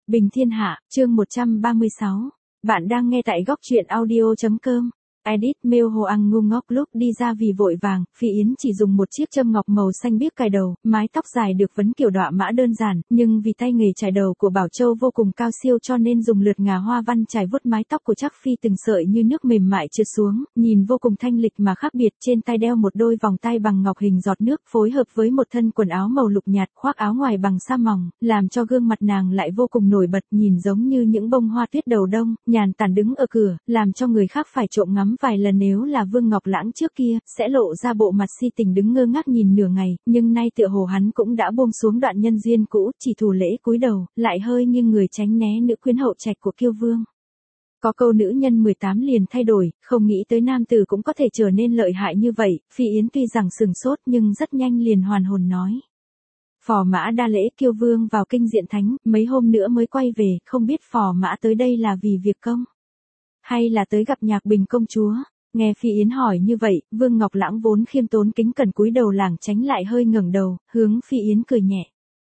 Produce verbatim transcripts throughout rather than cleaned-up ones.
Bình Thiên Hạ, chương một trăm ba mươi sáu. Bạn đang nghe tại góc truyện audio.com. Edit mail Hồ Ăn ngu ngốc lúc đi ra vì vội vàng, Phi Yến chỉ dùng một chiếc châm ngọc màu xanh biếc cài đầu, mái tóc dài được vấn kiểu đọa mã đơn giản, nhưng vì tay nghề chải đầu của Bảo Châu vô cùng cao siêu cho nên dùng lượt ngà hoa văn chải vuốt mái tóc của Trác Phi từng sợi như nước mềm mại trượt xuống, nhìn vô cùng thanh lịch mà khác biệt. Trên tay đeo một đôi vòng tay bằng ngọc hình giọt nước phối hợp với một thân quần áo màu lục nhạt, khoác áo ngoài bằng sa mỏng, làm cho gương mặt nàng lại vô cùng nổi bật, nhìn giống như những bông hoa tuyết đầu đông, nhàn tản đứng ở cửa, làm cho người khác phải trộm ngắm vài lần. Nếu là Vương Ngọc Lãng trước kia, sẽ lộ ra bộ mặt si tình đứng ngơ ngác nhìn nửa ngày, nhưng nay tựa hồ hắn cũng đã buông xuống đoạn nhân duyên cũ, chỉ thủ lễ cúi đầu, lại hơi nghiêng người tránh né nữ quyến hậu trạch của Kiêu Vương. Có câu nữ nhân mười tám liền thay đổi, không nghĩ tới nam tử cũng có thể trở nên lợi hại như vậy. Phi Yến tuy rằng sừng sốt nhưng rất nhanh liền hoàn hồn nói: Phò mã đa lễ. Kiêu Vương vào kinh diện thánh, mấy hôm nữa mới quay về, không biết phò mã tới đây là vì việc công, hay là tới gặp Nhạc Bình công chúa. Nghe Phi Yến hỏi như vậy, Vương Ngọc Lãng vốn khiêm tốn kính cẩn cúi đầu lảng tránh lại hơi ngẩng đầu, hướng Phi Yến cười nhẹ.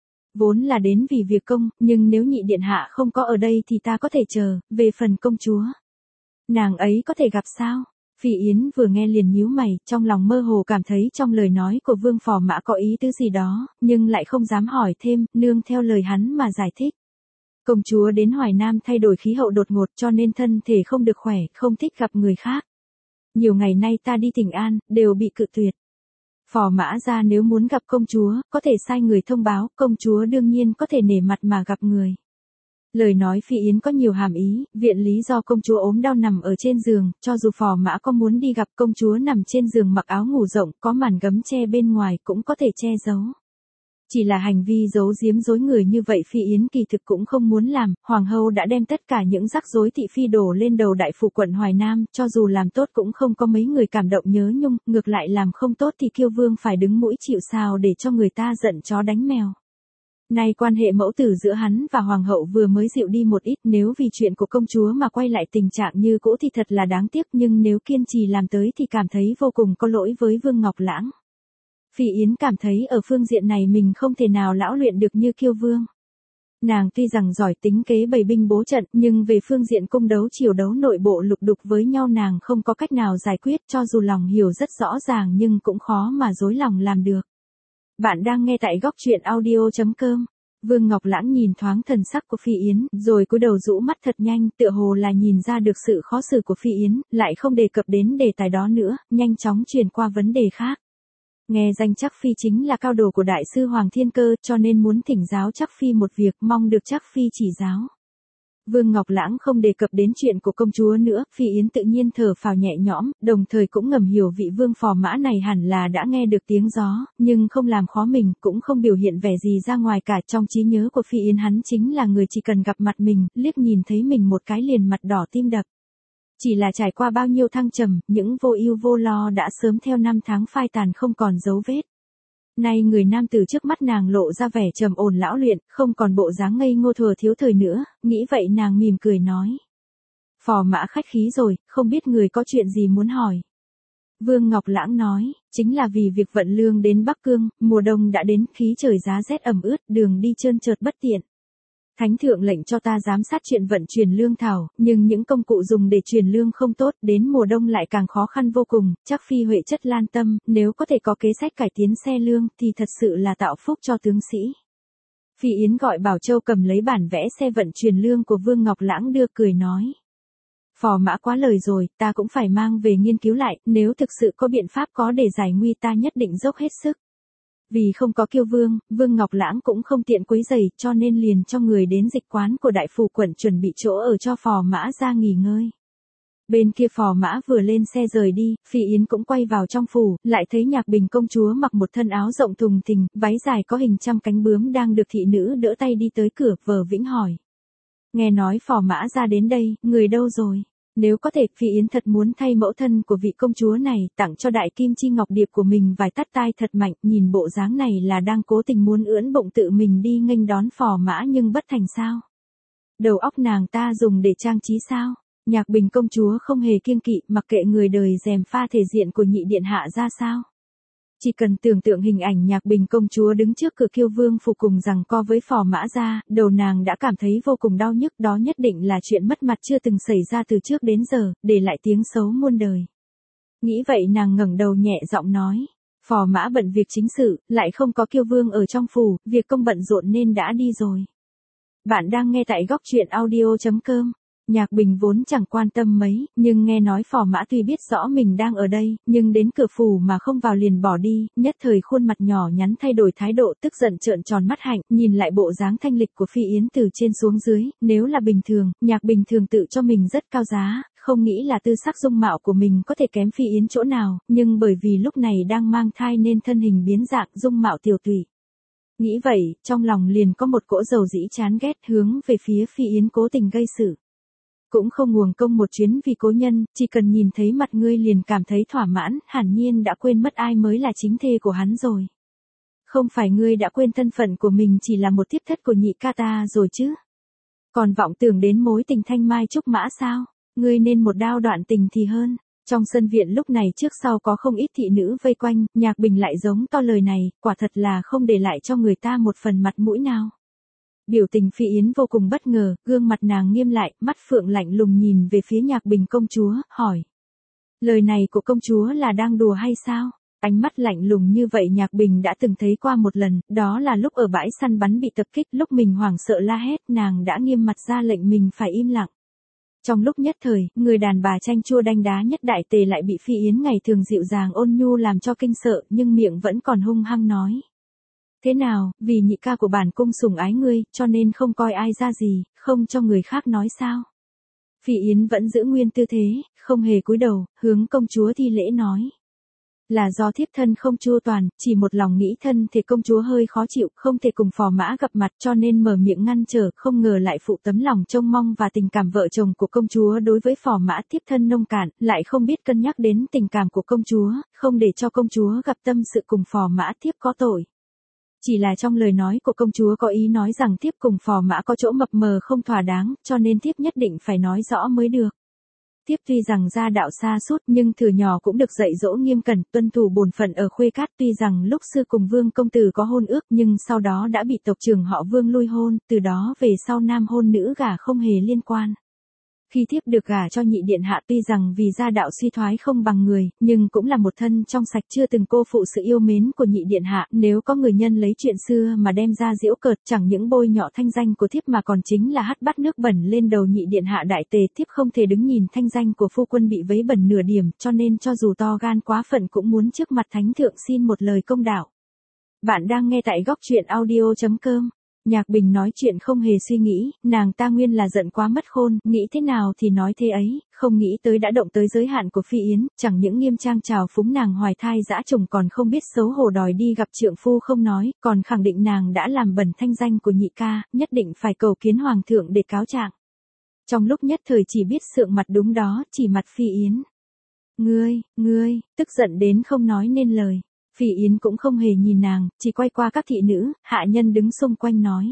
Vốn là đến vì việc công, nhưng nếu nhị điện hạ không có ở đây thì ta có thể chờ, về phần công chúa, nàng ấy có thể gặp sao? Phi Yến vừa nghe liền nhíu mày, trong lòng mơ hồ cảm thấy trong lời nói của Vương phò mã có ý tứ gì đó, nhưng lại không dám hỏi thêm, nương theo lời hắn mà giải thích. Công chúa đến Hoài Nam thay đổi khí hậu đột ngột cho nên thân thể không được khỏe, không thích gặp người khác. Nhiều ngày nay ta đi Thịnh An, đều bị cự tuyệt. Phò mã ra nếu muốn gặp công chúa, có thể sai người thông báo, công chúa đương nhiên có thể nể mặt mà gặp người. Lời nói Phi Yến có nhiều hàm ý, viện lý do công chúa ốm đau nằm ở trên giường, cho dù phò mã có muốn đi gặp công chúa nằm trên giường mặc áo ngủ rộng, có màn gấm che bên ngoài cũng có thể che giấu. Chỉ là hành vi giấu giếm dối người như vậy Phi Yến kỳ thực cũng không muốn làm, hoàng hậu đã đem tất cả những rắc rối thị phi đổ lên đầu đại phủ quận Hoài Nam, cho dù làm tốt cũng không có mấy người cảm động nhớ nhung, ngược lại làm không tốt thì Kiêu Vương phải đứng mũi chịu sào để cho người ta giận chó đánh mèo. Nay quan hệ mẫu tử giữa hắn và hoàng hậu vừa mới dịu đi một ít, nếu vì chuyện của công chúa mà quay lại tình trạng như cũ thì thật là đáng tiếc, nhưng nếu kiên trì làm tới thì cảm thấy vô cùng có lỗi với Vương Ngọc Lãng. Phi Yến cảm thấy ở phương diện này mình không thể nào lão luyện được như Kiêu Vương. Nàng tuy rằng giỏi tính kế bày binh bố trận, nhưng về phương diện cung đấu chiều đấu nội bộ lục đục với nhau nàng không có cách nào giải quyết, cho dù lòng hiểu rất rõ ràng nhưng cũng khó mà dối lòng làm được. Bạn đang nghe tại góc truyện audio.com. Vương Ngọc Lãng nhìn thoáng thần sắc của Phi Yến, rồi cúi đầu rũ mắt thật nhanh, tựa hồ là nhìn ra được sự khó xử của Phi Yến, lại không đề cập đến đề tài đó nữa, nhanh chóng chuyển qua vấn đề khác. Nghe danh Trác Phi chính là cao đồ của đại sư Hoàng Thiên Cơ, cho nên muốn thỉnh giáo Trác Phi một việc, mong được Trác Phi chỉ giáo. Vương Ngọc Lãng không đề cập đến chuyện của công chúa nữa, Phi Yến tự nhiên thở phào nhẹ nhõm, đồng thời cũng ngầm hiểu vị vương phò mã này hẳn là đã nghe được tiếng gió, nhưng không làm khó mình, cũng không biểu hiện vẻ gì ra ngoài cả. Trong trí nhớ của Phi Yến hắn chính là người chỉ cần gặp mặt mình, liếc nhìn thấy mình một cái liền mặt đỏ tim đập. Chỉ là trải qua bao nhiêu thăng trầm, những vô ưu vô lo đã sớm theo năm tháng phai tàn không còn dấu vết. Nay người nam tử trước mắt nàng lộ ra vẻ trầm ổn lão luyện, không còn bộ dáng ngây ngô thừa thiếu thời nữa, nghĩ vậy nàng mỉm cười nói. Phò mã khách khí rồi, không biết người có chuyện gì muốn hỏi. Vương Ngọc Lãng nói, chính là vì việc vận lương đến Bắc Cương, mùa đông đã đến, khí trời giá rét ẩm ướt, đường đi trơn trượt bất tiện. Thánh thượng lệnh cho ta giám sát chuyện vận chuyển lương thảo, nhưng những công cụ dùng để truyền lương không tốt, đến mùa đông lại càng khó khăn vô cùng. Trác Phi huệ chất lan tâm, nếu có thể có kế sách cải tiến xe lương thì thật sự là tạo phúc cho tướng sĩ. Phi Yến gọi Bảo Châu cầm lấy bản vẽ xe vận chuyển lương của Vương Ngọc Lãng đưa, cười nói. Phò mã quá lời rồi, ta cũng phải mang về nghiên cứu lại, nếu thực sự có biện pháp có để giải nguy ta nhất định dốc hết sức. Vì không có Kiêu Vương, Vương Ngọc Lãng cũng không tiện quấy rầy, cho nên liền cho người đến dịch quán của đại phủ quận chuẩn bị chỗ ở cho phò mã ra nghỉ ngơi. Bên kia phò mã vừa lên xe rời đi, Phi Yến cũng quay vào trong phủ, lại thấy Nhạc Bình công chúa mặc một thân áo rộng thùng thình, váy dài có hình trăm cánh bướm đang được thị nữ đỡ tay đi tới cửa, vờ vĩnh hỏi. Nghe nói phò mã ra đến đây, người đâu rồi? Nếu có thể, Phi Yến thật muốn thay mẫu thân của vị công chúa này, tặng cho đại kim chi ngọc điệp của mình vài tát tai thật mạnh, nhìn bộ dáng này là đang cố tình muốn ưỡn bụng tự mình đi nghênh đón phò mã nhưng bất thành sao. Đầu óc nàng ta dùng để trang trí sao? Nhạc Bình công chúa không hề kiêng kỵ, mặc kệ người đời gièm pha thể diện của nhị điện hạ ra sao. Chỉ cần tưởng tượng hình ảnh Nhạc Bình công chúa đứng trước cửa Kiêu Vương phủ cùng giằng co với Phò Mã Gia, đầu nàng đã cảm thấy vô cùng đau nhức, đó nhất định là chuyện mất mặt chưa từng xảy ra từ trước đến giờ, để lại tiếng xấu muôn đời. Nghĩ vậy nàng ngẩng đầu nhẹ giọng nói, Phò Mã bận việc chính sự, lại không có Kiêu Vương ở trong phủ, việc công bận rộn nên đã đi rồi. Bạn đang nghe tại góc truyện audio chấm com. Nhạc Bình vốn chẳng quan tâm mấy, nhưng nghe nói Phò Mã tuy biết rõ mình đang ở đây, nhưng đến cửa phủ mà không vào liền bỏ đi, nhất thời khuôn mặt nhỏ nhắn thay đổi thái độ, tức giận trợn tròn mắt hạnh, nhìn lại bộ dáng thanh lịch của Phi Yến từ trên xuống dưới, nếu là bình thường, Nhạc Bình thường tự cho mình rất cao giá, không nghĩ là tư sắc dung mạo của mình có thể kém Phi Yến chỗ nào, nhưng bởi vì lúc này đang mang thai nên thân hình biến dạng, dung mạo tiều tụy. Nghĩ vậy, trong lòng liền có một cỗ dầu dĩ chán ghét hướng về phía Phi Yến cố tình gây sự. Cũng không nguồng công một chuyến vì cố nhân, chỉ cần nhìn thấy mặt ngươi liền cảm thấy thỏa mãn, hẳn nhiên đã quên mất ai mới là chính thê của hắn rồi. Không phải ngươi đã quên thân phận của mình chỉ là một thiếp thất của nhị ca ta rồi chứ? Còn vọng tưởng đến mối tình thanh mai trúc mã sao? Ngươi nên một đao đoạn tình thì hơn. Trong sân viện lúc này trước sau có không ít thị nữ vây quanh, Nhạc Bình lại giống to lời này, quả thật là không để lại cho người ta một phần mặt mũi nào. Biểu tình Phi Yến vô cùng bất ngờ, gương mặt nàng nghiêm lại, mắt phượng lạnh lùng nhìn về phía Nhạc Bình công chúa, hỏi. Lời này của công chúa là đang đùa hay sao? Ánh mắt lạnh lùng như vậy Nhạc Bình đã từng thấy qua một lần, đó là lúc ở bãi săn bắn bị tập kích, lúc mình hoảng sợ la hét, nàng đã nghiêm mặt ra lệnh mình phải im lặng. Trong lúc nhất thời, người đàn bà chanh chua đanh đá nhất đại tề lại bị Phi Yến ngày thường dịu dàng ôn nhu làm cho kinh sợ, nhưng miệng vẫn còn hung hăng nói. Thế nào, vì nhị ca của bản cung sủng ái ngươi, cho nên không coi ai ra gì, không cho người khác nói sao? Phi Yến vẫn giữ nguyên tư thế, không hề cúi đầu, hướng công chúa thi lễ nói. Là do thiếp thân không chu toàn, chỉ một lòng nghĩ thân thì công chúa hơi khó chịu, không thể cùng Phò Mã gặp mặt cho nên mở miệng ngăn trở, không ngờ lại phụ tấm lòng trông mong và tình cảm vợ chồng của công chúa đối với Phò Mã, thiếp thân nông cạn, lại không biết cân nhắc đến tình cảm của công chúa, không để cho công chúa gặp tâm sự cùng Phò Mã, thiếp có tội. Chỉ là trong lời nói của công chúa có ý nói rằng thiếp cùng Phò Mã có chỗ mập mờ không thỏa đáng, cho nên thiếp nhất định phải nói rõ mới được. Thiếp tuy rằng gia đạo xa sút nhưng từ nhỏ cũng được dạy dỗ nghiêm cẩn, tuân thủ bổn phận ở Khuê Cát, tuy rằng lúc xưa cùng Vương công tử có hôn ước nhưng sau đó đã bị tộc trưởng họ Vương lui hôn, từ đó về sau nam hôn nữ gả không hề liên quan. Khi thiếp được gả cho nhị điện hạ tuy rằng vì gia đạo suy thoái không bằng người, nhưng cũng là một thân trong sạch chưa từng cô phụ sự yêu mến của nhị điện hạ, nếu có người nhân lấy chuyện xưa mà đem ra giễu cợt chẳng những bôi nhọ thanh danh của thiếp mà còn chính là hắt bát nước bẩn lên đầu nhị điện hạ đại tề, thiếp không thể đứng nhìn thanh danh của phu quân bị vấy bẩn nửa điểm, cho nên cho dù to gan quá phận cũng muốn trước mặt thánh thượng xin một lời công đạo. Bạn đang nghe tại góc truyện audio chấm com. Nhạc Bình nói chuyện không hề suy nghĩ, nàng ta nguyên là giận quá mất khôn, nghĩ thế nào thì nói thế ấy, không nghĩ tới đã động tới giới hạn của Phi Yến, chẳng những nghiêm trang trào phúng nàng hoài thai dã trùng còn không biết xấu hổ đòi đi gặp trượng phu không nói, còn khẳng định nàng đã làm bẩn thanh danh của nhị ca, nhất định phải cầu kiến hoàng thượng để cáo trạng. Trong lúc nhất thời chỉ biết sượng mặt đúng đó, chỉ mặt Phi Yến. Ngươi, ngươi, tức giận đến không nói nên lời. Phi Yến cũng không hề nhìn nàng, chỉ quay qua các thị nữ, hạ nhân đứng xung quanh nói.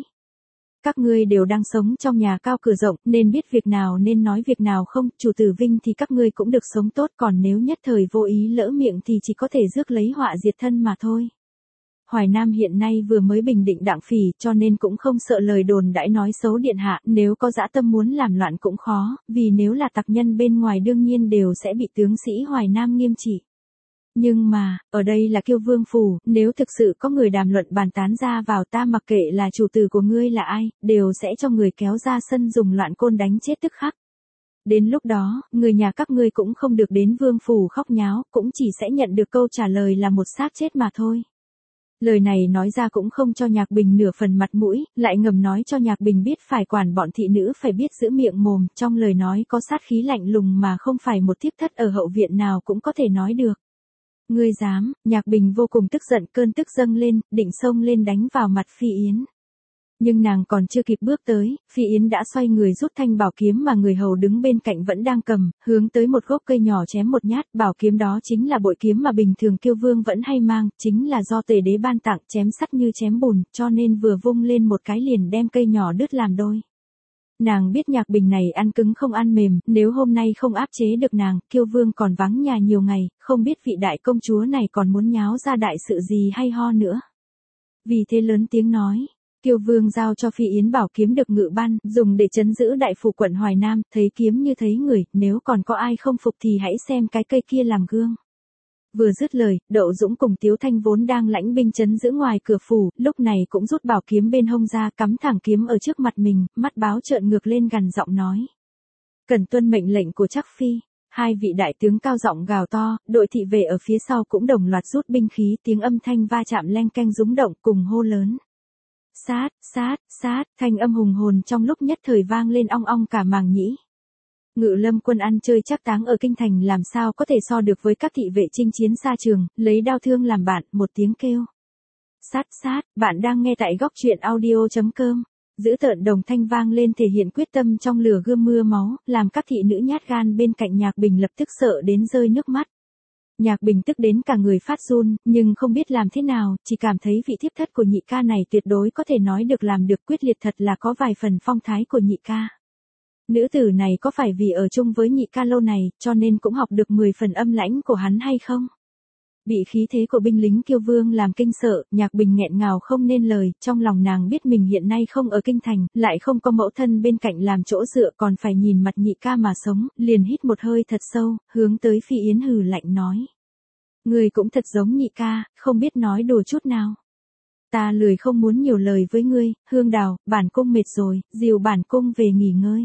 Các ngươi đều đang sống trong nhà cao cửa rộng, nên biết việc nào nên nói việc nào không, chủ tử vinh thì các ngươi cũng được sống tốt, còn nếu nhất thời vô ý lỡ miệng thì chỉ có thể rước lấy họa diệt thân mà thôi. Hoài Nam hiện nay vừa mới bình định Đặng Phỉ, cho nên cũng không sợ lời đồn đãi nói xấu điện hạ, nếu có dã tâm muốn làm loạn cũng khó, vì nếu là tặc nhân bên ngoài đương nhiên đều sẽ bị tướng sĩ Hoài Nam nghiêm trị. Nhưng mà, ở đây là Kiêu Vương phủ, nếu thực sự có người đàm luận bàn tán ra vào ta mặc kệ là chủ tử của ngươi là ai, đều sẽ cho người kéo ra sân dùng loạn côn đánh chết tức khắc. Đến lúc đó, người nhà các ngươi cũng không được đến Vương phủ khóc nháo, cũng chỉ sẽ nhận được câu trả lời là một xác chết mà thôi. Lời này nói ra cũng không cho Nhạc Bình nửa phần mặt mũi, lại ngầm nói cho Nhạc Bình biết phải quản bọn thị nữ phải biết giữ miệng mồm, trong lời nói có sát khí lạnh lùng mà không phải một thiếp thất ở hậu viện nào cũng có thể nói được. Ngươi dám, Nhạc Bình vô cùng tức giận, cơn tức dâng lên, định xông lên đánh vào mặt Phi Yến. Nhưng nàng còn chưa kịp bước tới, Phi Yến đã xoay người rút thanh bảo kiếm mà người hầu đứng bên cạnh vẫn đang cầm, hướng tới một gốc cây nhỏ chém một nhát, bảo kiếm đó chính là bội kiếm mà bình thường Kiêu Vương vẫn hay mang, chính là do Tề đế ban tặng, chém sắt như chém bùn, cho nên vừa vung lên một cái liền đem cây nhỏ đứt làm đôi. Nàng biết Nhạc Bình này ăn cứng không ăn mềm, nếu hôm nay không áp chế được nàng, Kiêu Vương còn vắng nhà nhiều ngày, không biết vị đại công chúa này còn muốn nháo ra đại sự gì hay ho nữa. Vì thế lớn tiếng nói, Kiêu Vương giao cho Phi Yến bảo kiếm được ngự ban, dùng để trấn giữ đại phủ quận Hoài Nam, thấy kiếm như thấy người, nếu còn có ai không phục thì hãy xem cái cây kia làm gương. Vừa dứt lời, Đậu Dũng cùng Tiếu Thanh vốn đang lãnh binh trấn giữ ngoài cửa phủ, lúc này cũng rút bảo kiếm bên hông ra, cắm thẳng kiếm ở trước mặt mình, mắt báo trợn ngược lên gằn giọng nói. Cần tuân mệnh lệnh của Trắc Phi. Hai vị đại tướng cao giọng gào to, đội thị vệ ở phía sau cũng đồng loạt rút binh khí, tiếng âm thanh va chạm leng keng rúng động cùng hô lớn. Sát, sát, sát, thanh âm hùng hồn trong lúc nhất thời vang lên ong ong cả màng nhĩ. Ngự Lâm quân ăn chơi chắc táng ở kinh thành làm sao có thể so được với các thị vệ chinh chiến xa trường, lấy đao thương làm bạn, một tiếng kêu. Sát sát, bạn đang nghe tại góc truyện audio chấm com. Giữ tợn đồng thanh vang lên thể hiện quyết tâm trong lửa gươm mưa máu, làm các thị nữ nhát gan bên cạnh Nhạc Bình lập tức sợ đến rơi nước mắt. Nhạc Bình tức đến cả người phát run, nhưng không biết làm thế nào, chỉ cảm thấy vị thiếp thất của nhị ca này tuyệt đối có thể nói được làm được, quyết liệt thật là có vài phần phong thái của nhị ca. Nữ tử này có phải vì ở chung với nhị ca lâu này, cho nên cũng học được mười phần âm lãnh của hắn hay không? Bị khí thế của binh lính Kiêu Vương làm kinh sợ, Nhạc Bình nghẹn ngào không nên lời, trong lòng nàng biết mình hiện nay không ở kinh thành, lại không có mẫu thân bên cạnh làm chỗ dựa, còn phải nhìn mặt nhị ca mà sống, liền hít một hơi thật sâu, hướng tới Phi Yến hừ lạnh nói. Người cũng thật giống nhị ca, không biết nói đùa chút nào. Ta lười không muốn nhiều lời với ngươi, Hương Đào, bản cung mệt rồi, dìu bản cung về nghỉ ngơi.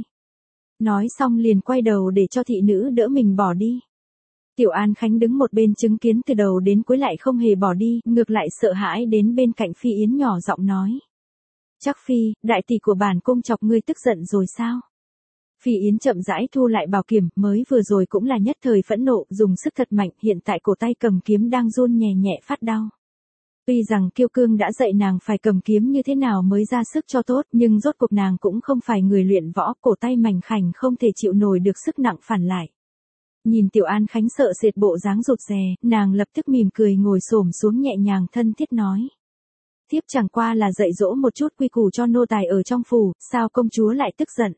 Nói xong liền quay đầu để cho thị nữ đỡ mình bỏ đi. Tiểu An Khánh đứng một bên chứng kiến từ đầu đến cuối lại không hề bỏ đi, ngược lại sợ hãi đến bên cạnh Phi Yến nhỏ giọng nói. Chắc Phi, đại tỷ của bản cung chọc ngươi tức giận rồi sao? Phi Yến chậm rãi thu lại bảo kiếm, mới vừa rồi cũng là nhất thời phẫn nộ, dùng sức thật mạnh, hiện tại cổ tay cầm kiếm đang run nhẹ nhẹ phát đau. Tuy rằng Kiêu Cương đã dạy nàng phải cầm kiếm như thế nào mới ra sức cho tốt, nhưng rốt cuộc nàng cũng không phải người luyện võ, cổ tay mảnh khảnh không thể chịu nổi được sức nặng phản lại. Nhìn Tiểu An Khánh sợ sệt bộ dáng rụt rè, nàng lập tức mỉm cười ngồi xổm xuống nhẹ nhàng thân thiết nói. Thiếp chẳng qua là dạy dỗ một chút quy củ cho nô tài ở trong phủ, sao công chúa lại tức giận?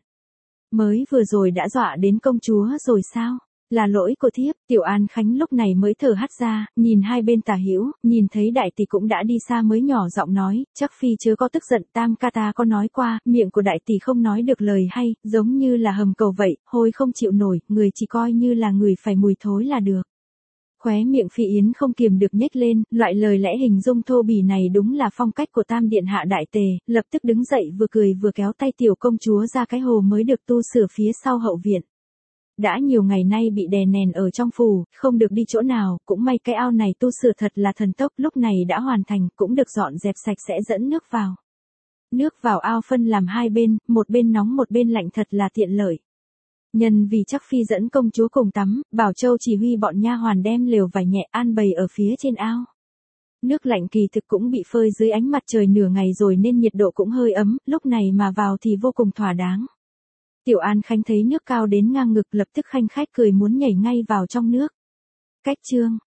Mới vừa rồi đã dọa đến công chúa rồi sao? Là lỗi của thiếp. Tiểu An Khánh lúc này mới thở hắt ra, nhìn hai bên tả hữu, nhìn thấy đại tỷ cũng đã đi xa mới nhỏ giọng nói, chắc Phi chớ có tức giận, tam ca ta có nói qua, miệng của đại tỷ không nói được lời hay, giống như là hầm cầu vậy, hôi không chịu nổi, người chỉ coi như là người phải mùi thối là được. Khóe miệng Phi Yến không kiềm được nhếch lên, loại lời lẽ hình dung thô bỉ này đúng là phong cách của tam điện hạ đại tề, lập tức đứng dậy vừa cười vừa kéo tay tiểu công chúa ra cái hồ mới được tu sửa phía sau hậu viện. Đã nhiều ngày nay bị đè nén ở trong phủ, không được đi chỗ nào, cũng may cái ao này tu sửa thật là thần tốc, lúc này đã hoàn thành, cũng được dọn dẹp sạch sẽ dẫn nước vào. Nước vào ao phân làm hai bên, một bên nóng một bên lạnh thật là tiện lợi. Nhân vì chắc Phi dẫn công chúa cùng tắm, Bảo Châu chỉ huy bọn nha hoàn đem lều vải nhẹ an bày ở phía trên ao. Nước lạnh kỳ thực cũng bị phơi dưới ánh mặt trời nửa ngày rồi nên nhiệt độ cũng hơi ấm, lúc này mà vào thì vô cùng thỏa đáng. Tiểu An Khánh thấy nước cao đến ngang ngực lập tức khanh khách cười muốn nhảy ngay vào trong nước. Cách chương